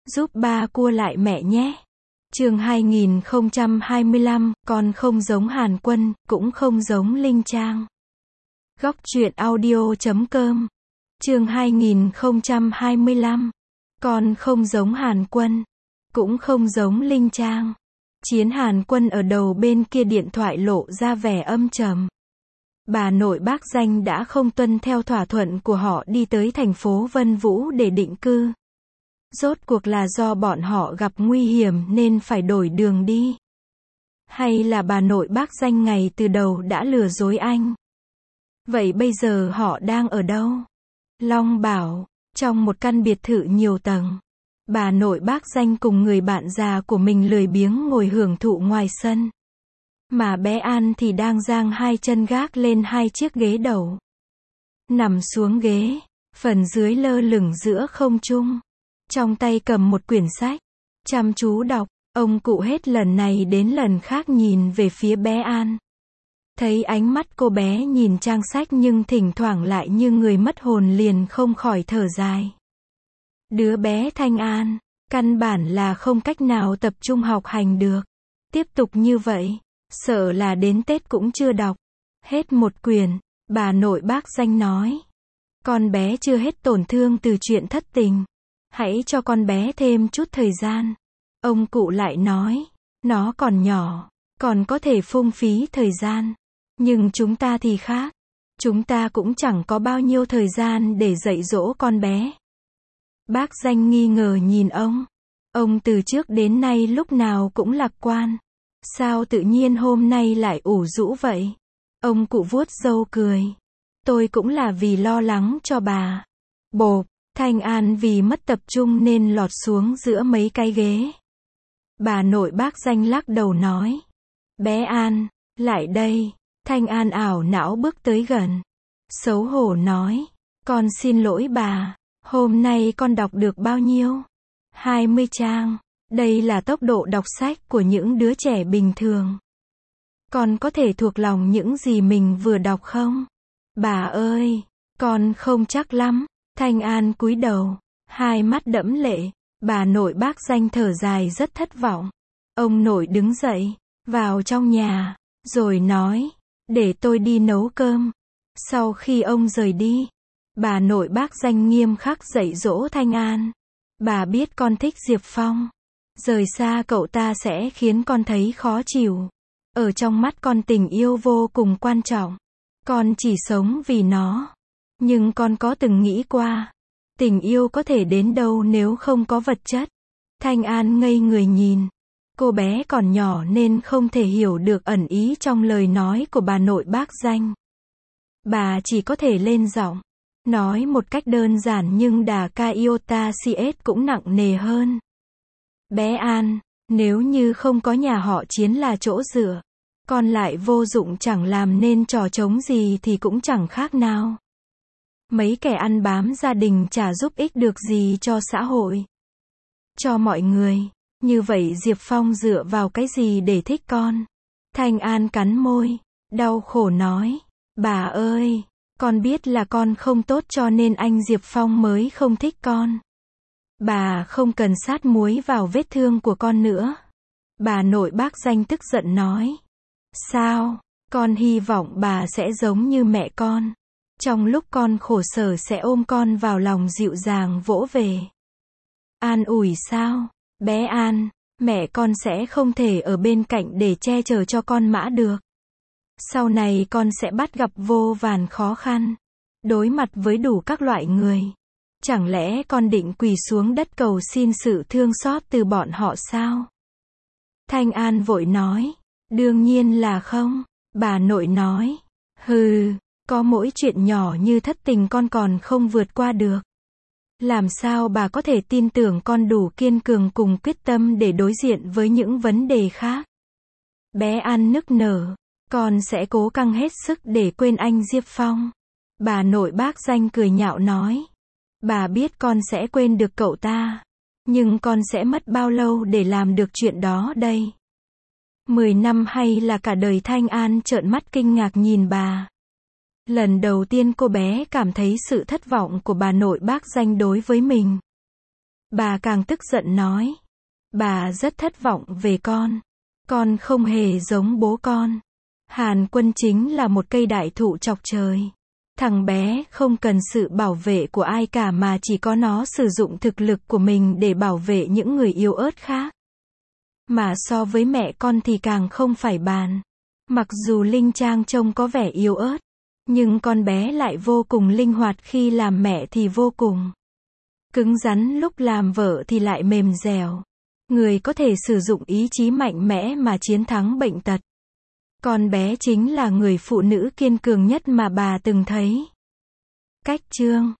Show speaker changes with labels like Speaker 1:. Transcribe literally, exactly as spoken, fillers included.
Speaker 1: Giúp ba cua lại mẹ nhé. Chương hai nghìn không trăm hai mươi lăm, con không giống Hàn Quân, cũng không giống Linh Trang. Góc truyện audio chấm com. Chương hai nghìn không trăm hai mươi lăm. Con không giống Hàn Quân, cũng không giống Linh Trang. Chiến Hàn Quân ở đầu bên kia điện thoại lộ ra vẻ âm trầm. Bà nội bác Danh đã không tuân theo thỏa thuận của họ đi tới thành phố Vân Vũ để định cư. Rốt cuộc là do bọn họ gặp nguy hiểm nên phải đổi đường đi? Hay là bà nội bác Danh ngày từ đầu đã lừa dối anh? Vậy bây giờ họ đang ở đâu? Long bảo, trong một căn biệt thự nhiều tầng. Bà nội bác Danh cùng người bạn già của mình lười biếng ngồi hưởng thụ ngoài sân. Mà bé An thì đang giang hai chân gác lên hai chiếc ghế đầu. Nằm xuống ghế, phần dưới lơ lửng giữa không trung. Trong tay cầm một quyển sách, chăm chú đọc. Ông cụ hết lần này đến lần khác nhìn về phía bé An. Thấy ánh mắt cô bé nhìn trang sách nhưng thỉnh thoảng lại như người mất hồn liền không khỏi thở dài. Đứa bé Thanh An, căn bản là không cách nào tập trung học hành được. Tiếp tục như vậy, sợ là đến Tết cũng chưa đọc hết một quyển. Bà nội bác Danh nói, con bé chưa hết tổn thương từ chuyện thất tình. Hãy cho con bé thêm chút thời gian. Ông cụ lại nói, nó còn nhỏ, còn có thể phung phí thời gian. Nhưng chúng ta thì khác. Chúng ta cũng chẳng có bao nhiêu thời gian để dạy dỗ con bé. Bác Danh nghi ngờ nhìn ông. Ông từ trước đến nay lúc nào cũng lạc quan. Sao tự nhiên hôm nay lại ủ rũ vậy? Ông cụ vuốt râu cười. Tôi cũng là vì lo lắng cho bà. Bộp, Thanh An vì mất tập trung nên lọt xuống giữa mấy cái ghế. Bà nội bác Danh lắc đầu nói. Bé An, lại đây. Thanh An ảo não bước tới gần. Xấu hổ nói. Con xin lỗi bà. Hôm nay con đọc được bao nhiêu? hai mươi trang. Đây là tốc độ đọc sách của những đứa trẻ bình thường. Con có thể thuộc lòng những gì mình vừa đọc không? Bà ơi, con không chắc lắm. Thanh An cúi đầu, hai mắt đẫm lệ. Bà nội bác Danh thở dài rất thất vọng. Ông nội đứng dậy, vào trong nhà, rồi nói, để tôi đi nấu cơm. Sau khi ông rời đi, bà nội bác Danh nghiêm khắc dạy dỗ Thanh An. Bà biết con thích Diệp Phong. Rời xa cậu ta sẽ khiến con thấy khó chịu. Ở trong mắt con tình yêu vô cùng quan trọng. Con chỉ sống vì nó. Nhưng con có từng nghĩ qua, tình yêu có thể đến đâu nếu không có vật chất? Thanh An ngây người nhìn. Cô bé còn nhỏ nên không thể hiểu được ẩn ý trong lời nói của bà nội bác Danh. Bà chỉ có thể lên giọng, nói một cách đơn giản nhưng đà ca iota cs cũng nặng nề hơn. Bé An, nếu như không có nhà họ Chiến là chỗ dựa, con lại vô dụng chẳng làm nên trò trống gì thì cũng chẳng khác nào. Mấy kẻ ăn bám gia đình chả giúp ích được gì cho xã hội, cho mọi người. Như vậy Diệp Phong dựa vào cái gì để thích con? Thanh An cắn môi, đau khổ nói, bà ơi, con biết là con không tốt cho nên anh Diệp Phong mới không thích con. Bà không cần sát muối vào vết thương của con nữa. Bà nội bác Danh tức giận nói. Sao? Con hy vọng bà sẽ giống như mẹ con. Trong lúc con khổ sở sẽ ôm con vào lòng dịu dàng vỗ về. An ủi sao? Bé An, mẹ con sẽ không thể ở bên cạnh để che chở cho con mãi được. Sau này con sẽ bắt gặp vô vàn khó khăn. Đối mặt với đủ các loại người. Chẳng lẽ con định quỳ xuống đất cầu xin sự thương xót từ bọn họ sao? Thanh An vội nói. Đương nhiên là không. Bà nội nói. Hừ, có mỗi chuyện nhỏ như thất tình con còn không vượt qua được. Làm sao bà có thể tin tưởng con đủ kiên cường cùng quyết tâm để đối diện với những vấn đề khác? Bé An nức nở. Con sẽ cố căng hết sức để quên anh Diệp Phong. Bà nội bác Danh cười nhạo nói. Bà biết con sẽ quên được cậu ta. Nhưng con sẽ mất bao lâu để làm được chuyện đó đây? Mười năm hay là cả đời? Thanh An trợn mắt kinh ngạc nhìn bà. Lần đầu tiên cô bé cảm thấy sự thất vọng của bà nội bác Danh đối với mình. Bà càng tức giận nói. Bà rất thất vọng về con. Con không hề giống bố con. Hàn Quân chính là một cây đại thụ chọc trời. Thằng bé không cần sự bảo vệ của ai cả mà chỉ có nó sử dụng thực lực của mình để bảo vệ những người yếu ớt khác. Mà so với mẹ con thì càng không phải bàn. Mặc dù Linh Trang trông có vẻ yếu ớt, nhưng con bé lại vô cùng linh hoạt, khi làm mẹ thì vô cùng cứng rắn, lúc làm vợ thì lại mềm dẻo. Người có thể sử dụng ý chí mạnh mẽ mà chiến thắng bệnh tật. Con bé chính là người phụ nữ kiên cường nhất mà bà từng thấy. Cách chương